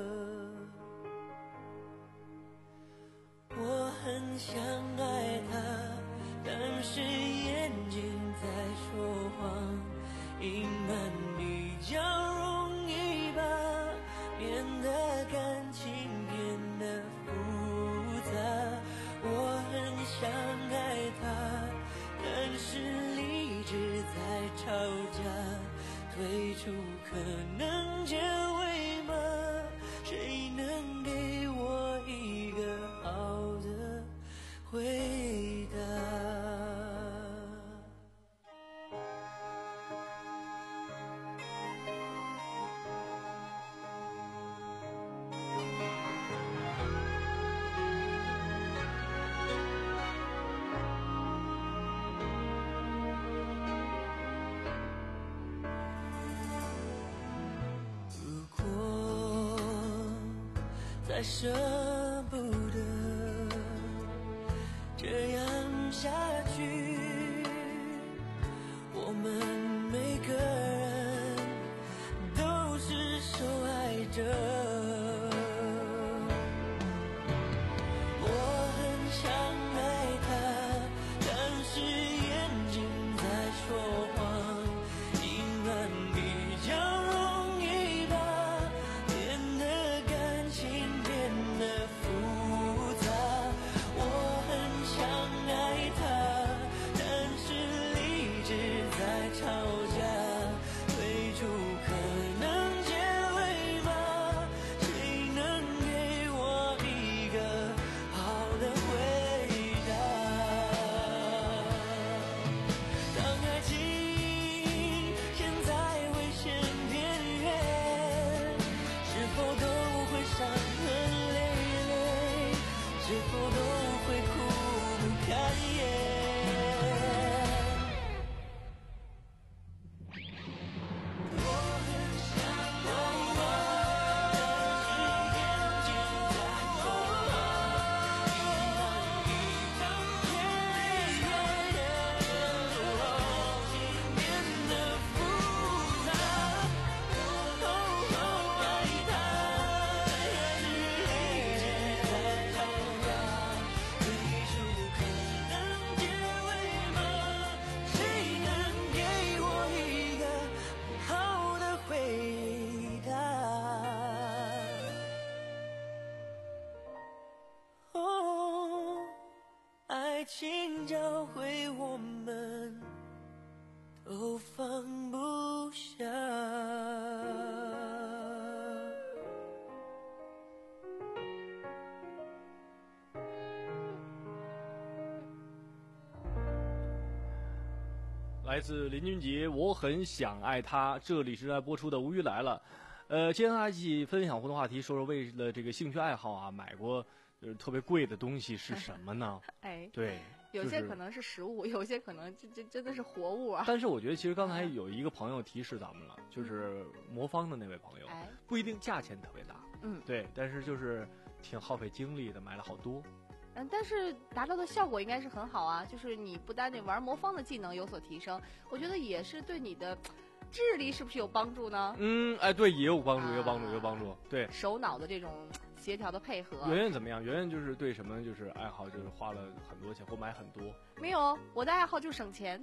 我很想爱他，但是眼睛在说谎，隐瞒比较容易吧，变得感情变得复杂。我很想爱他，但是理智在吵架，退出可能结尾吗？谁能给我一个好的回答？再舍不得这样下去，我们每个人都是受害者。我很想爱他，但是眼睛在说谎，隐瞒比较容易吧，变得感情变得复杂。我很想爱他，但是理智在吵架，退出可能结尾吗？谁能给我一个好的回答？当爱情现在危险边缘，是否都会伤痕累累？是否都会苦不堪言？我很想爱他，但是眼睛在说谎，隐瞒比较容易吧，感情变得复杂。哦，爱他，但是理智在吵架，退出可能结尾吗？谁能给我一个好的回答？哦，爱情教会我们都放不下。 来自林俊杰，我很想爱他。这里是在播出的《无语来了》，呃，今天大家一起分享互动话题，说说为了这个兴趣爱好啊，买过就是特别贵的东西是什么呢？ 哎， 对， 有就是些可能是食物，有些可能这这真的是活物啊。 但是我觉得其实刚才有一个朋友提示咱们了，就是魔方的那位朋友， 哎， 不一定价钱特别大， 嗯， 对，但是就是挺耗费精力的，买了好多。 嗯，但是达到的效果应该是很好啊，就是你不单那玩魔方的技能有所提升，我觉得也是对你的智力是不是有帮助呢？ 嗯，哎，对，也有帮助， 啊也有帮助，也有帮助。对， 手脑的这种协调的配合。 圆圆怎么样？圆圆就是对什么就是爱好，就是花了很多钱或买很多。 没有，我的爱好就是省钱。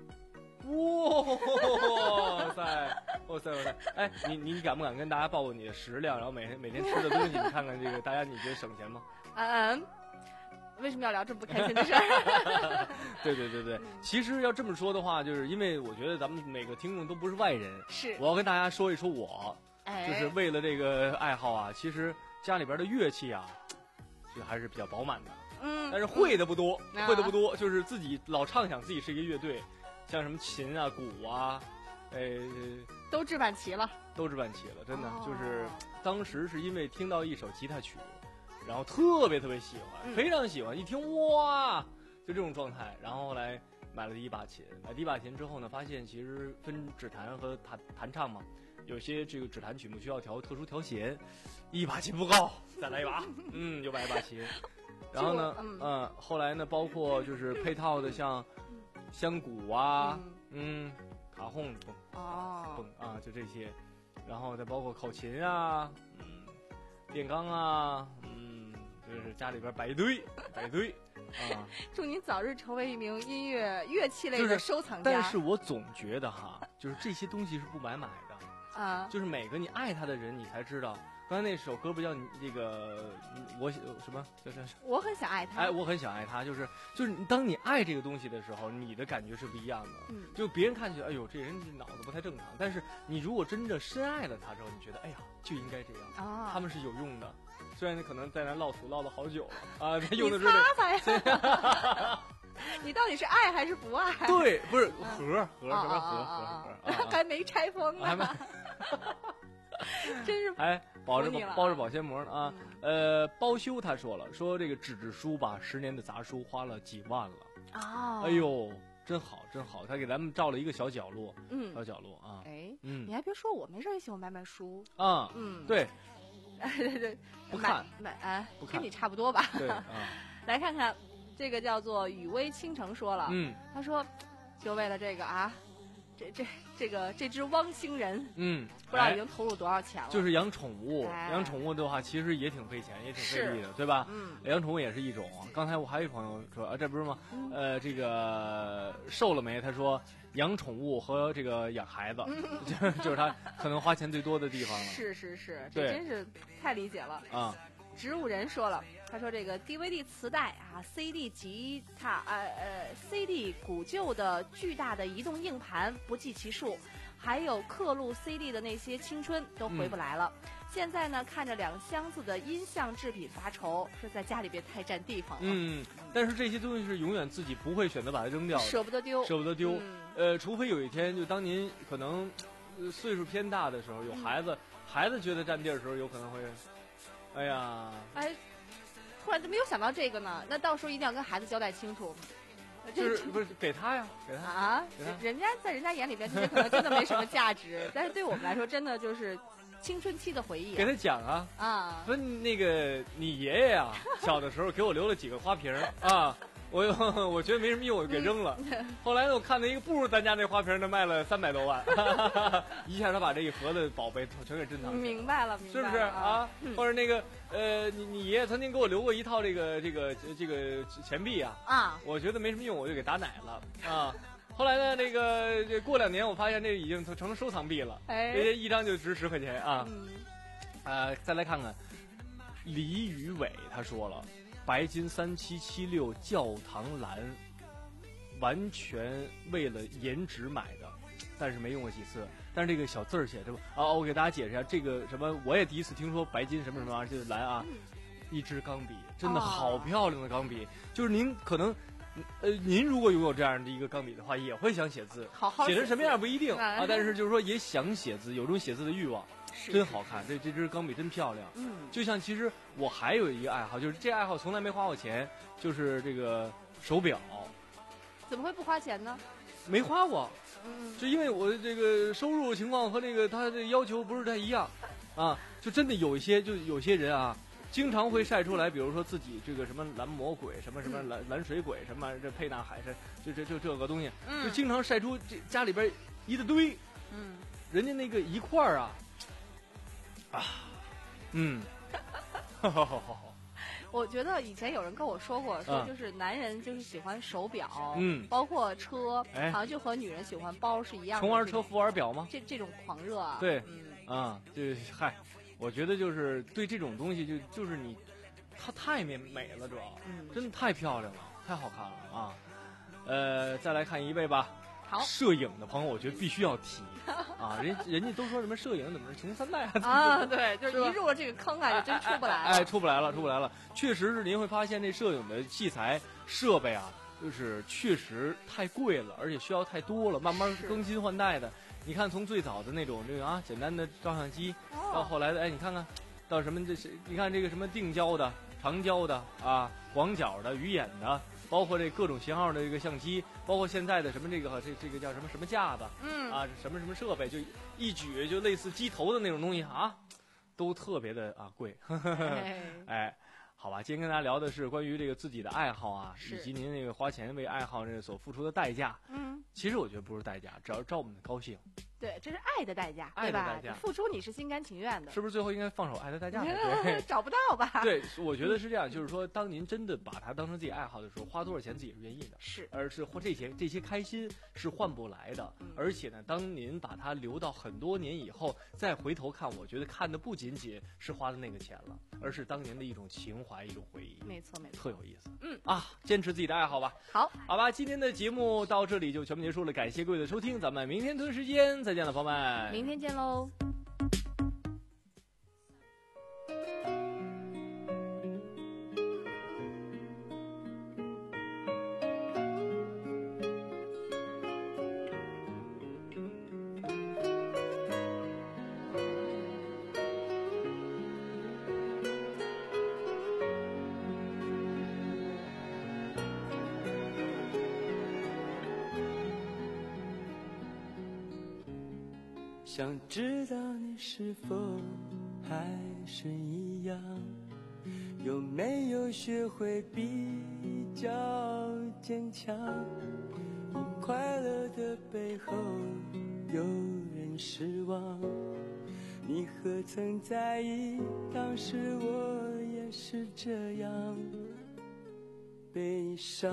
哇塞，哇塞，哇塞！哎，你你敢不敢跟大家报报你的食量，然后每天每天吃的东西，你看看这个，大家你觉得省钱吗？ 嗯。为什么要聊这么不开心的事儿？ 对对对对，其实要这么说的话，就是因为我觉得咱们每个听众都不是外人， 是我要跟大家说一说我， 哎、 就是为了这个爱好啊，其实家里边的乐器啊，就还是比较饱满的， 嗯， 但是会的不多， 嗯、 会的不多，就是自己老畅想自己是一个乐队，像什么琴啊、鼓啊， 哎， 都置办齐了， 都置办齐了，真的、 哦、 就是当时是因为听到一首吉他曲，然后特别特别喜欢， 嗯、 非常喜欢，一听哇，就这种状态。然后后来买了第一把琴，买第一把琴之后呢，发现其实分指弹和弹弹唱嘛，有些这个指弹曲目需要调特殊调弦，一把琴不够，再来一把，嗯，又买一把琴。然后呢，嗯、呃，后来呢，包括就是配套的像香鼓啊，嗯。嗯卡轰蹦哦蹦啊，就这些，然后再包括口琴啊，嗯，电钢啊，嗯，就是家里边摆一堆，摆一堆啊。 祝您早日成为一名音乐乐器类的收藏家。 但是我总觉得哈，就是这些东西是不白买的啊， 就是每个你爱他的人，你才知道。刚才那首歌不叫你这个我什么叫叫我很想爱他， 哎，我很想爱他，就是就是当你爱这个东西的时候，你的感觉是不一样的。 嗯， 就别人看起来，哎呦，这人脑子不太正常，但是你如果真的深爱了他之后，你觉得，哎呀，就应该这样啊， 他们是有用的。虽然你可能在那唠土唠了好久了啊，他用的时候你擦他呀。你到底是爱还是不爱？ 对，不是盒盒什么盒盒盒， 还没拆封呢。真是哎，包着包着保鲜膜呢啊！ 嗯、 呃，包修他说了，说这个纸质书吧，十年的杂书花了几万了。 哦， 哎呦，真好真好，他给咱们照了一个小角落， 嗯， 小角落啊。 哎， 嗯， 你还别说，我没事也喜欢买买书啊。 嗯， 对， 对对， 不看买哎， 不看跟你差不多吧？ 对啊， 来看看这个叫做雨微倾城说了， 嗯， 他说就为了这个啊。这这这个这只汪星人， 嗯， 不知道已经投入多少钱了。 就是养宠物， 哎、 养宠物的话，其实也挺费钱，也挺费力的，对吧？ 嗯， 养宠物也是一种。刚才我还有一朋友说，啊，这不是吗？ 嗯、 呃，这个瘦了没？他说养宠物和这个养孩子， 嗯、 就就是他可能花钱最多的地方了。 是是是，这真是太理解了啊！ 植物人说了，他说这个 D V D 磁带啊 ，C D 吉他，呃呃 ，C D 古旧的巨大的移动硬盘不计其数，还有刻录 C D 的那些青春都回不来了。嗯、现在呢，看着两箱子的音像制品发愁，说在家里边太占地方了。 嗯，但是这些东西是永远自己不会选择把它扔掉的， 舍不得丢， 舍不得丢。 嗯、 呃，除非有一天，就当您可能、呃、岁数偏大的时候，有孩子，嗯、孩子觉得占地儿的时候，有可能会。哎呀， 哎，突然就没有想到这个呢。那到时候一定要跟孩子交代清楚。 就是不是给他呀？给他啊！人家在人家眼里边，这些可能真的没什么价值，但是对我们来说，真的就是青春期的回忆、啊。 给他讲啊啊！ 说那个你爷爷呀、啊，小的时候给我留了几个花瓶啊。我我觉得没什么用，我就给扔了。 嗯、 后来呢，我看到一个不如咱家那花瓶的卖了三百多万，一下他把这一盒的宝贝全给珍藏。 明白了，明白了， 是不是啊？ 嗯、 或者那个呃，你你爷爷曾经给我留过一套这个这个这个钱币啊啊， 我觉得没什么用，我就给打奶了啊。后来呢，那个这过两年我发现这已经成了收藏币了， 哎， 这些一张就值十块钱啊。 嗯， 呃，再来看看李宇伟，他说了。白金三七七六教堂蓝，完全为了颜值买的，但是没用过几次。但是这个小字儿写着啊，我给大家解释一下，这个什么我也第一次听说白金什么什么玩意儿就是蓝啊，一支钢笔，真的好漂亮的钢笔。就是您可能，呃，您如果拥有这样的一个钢笔的话，也会想写字， 好好写成什么样不一定啊， 但是就是说也想写字，有这种写字的欲望。真好看，这这支钢笔真漂亮。 嗯， 就像其实我还有一个爱好，就是这爱好从来没花过钱，就是这个手表。 怎么会不花钱呢？ 没花过， 嗯， 就因为我这个收入情况和这个他的要求不是太一样，啊，就真的有一些就有些人啊，经常会晒出来，比如说自己这个什么蓝魔鬼，什么什么蓝、嗯、蓝水鬼，什么这沛纳海参，这这这这个东西， 嗯， 就经常晒出这家里边一大堆， 嗯， 人家那个一块儿啊。啊，嗯， 我觉得以前有人跟我说过，说就是男人就是喜欢手表， 嗯， 包括车， 哎， 好像就和女人喜欢包是一样的。 穷玩车，富玩表吗？ 这这种狂热啊， 对， 嗯啊，就嗨，我觉得就是对这种东西就就是你，它太美美了，主要， 嗯， 真的太漂亮了，太好看了啊。呃，再来看一位吧。 好， 摄影的朋友，我觉得必须要提啊！人人家都说什么摄影怎么是穷三代啊？ 啊，对，就是一入了这个坑啊，就真出不来了。 哎，出不来了，出不来了。确实是，您会发现这摄影的器材设备啊，就是确实太贵了，而且需要太多了，慢慢更新换代的。 你看从最早的那种这个啊简单的照相机，到后来的哎你看看，到什么这是你看这个什么定焦的、长焦的啊、广角的、鱼眼的，包括这各种型号的这个相机，包括现在的什么这个这这个叫什么什么架子， 嗯啊什么什么设备，就一举就类似机头的那种东西啊，都特别的啊贵， 哎哎。好吧，今天跟大家聊的是关于这个自己的爱好啊， 是以及您这个花钱为爱好这个所付出的代价。 嗯， 其实我觉得不是代价，只要照我们的高兴， 对，这是爱的代价， 爱的对吧？ 代价付出你是心甘情愿的， 是不是最后应该放手爱的代价才对？ 找不到吧？ 对，我觉得是这样，就是说，当您真的把它当成自己爱好的时候，花多少钱自己是愿意的， 是， 而是或这些这些开心是换不来的。 嗯、 而且呢，当您把它留到很多年以后再回头看，我觉得看的不仅仅是花的那个钱了，而是当年的一种情怀，一种回忆。 没错，没错， 特有意思。 嗯啊，坚持自己的爱好吧。 好， 好吧，今天的节目到这里就全部结束了，感谢各位的收听，咱们明天同一时间再见了，朋友们。 明天见喽。 想知道你是否还是一样，有没有学会比较坚强？你快乐的背后有人失望，你何曾在意当时我也是这样悲伤？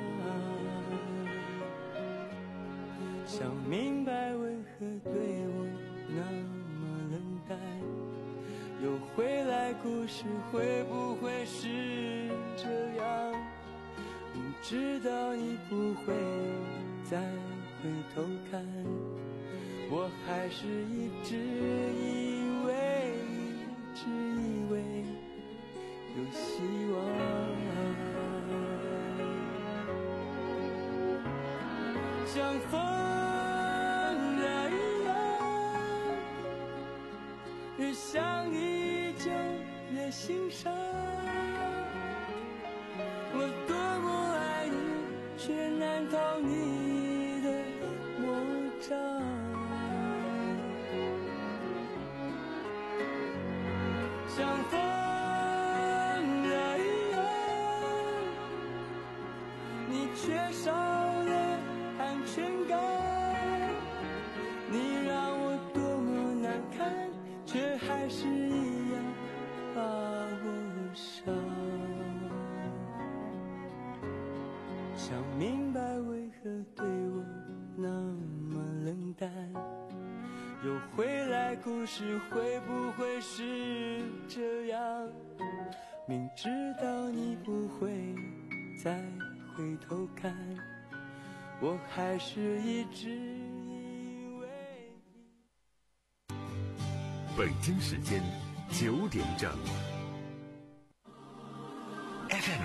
想明白为何对我那么冷淡，又回来故事会不会是这样？明知道你不会再回头看，我还是一直以为一直以为有希望，像风越想你就越心伤，我多么爱你，却难逃你的魔掌。像疯了一样，你缺少了安全感，你让我多么难堪，却还是一样把我伤。想明白为何对我那么冷淡，又回来故事会不会是这样？明知道你不会再回头看，我还是一直以为。 北京时间九点整。 F M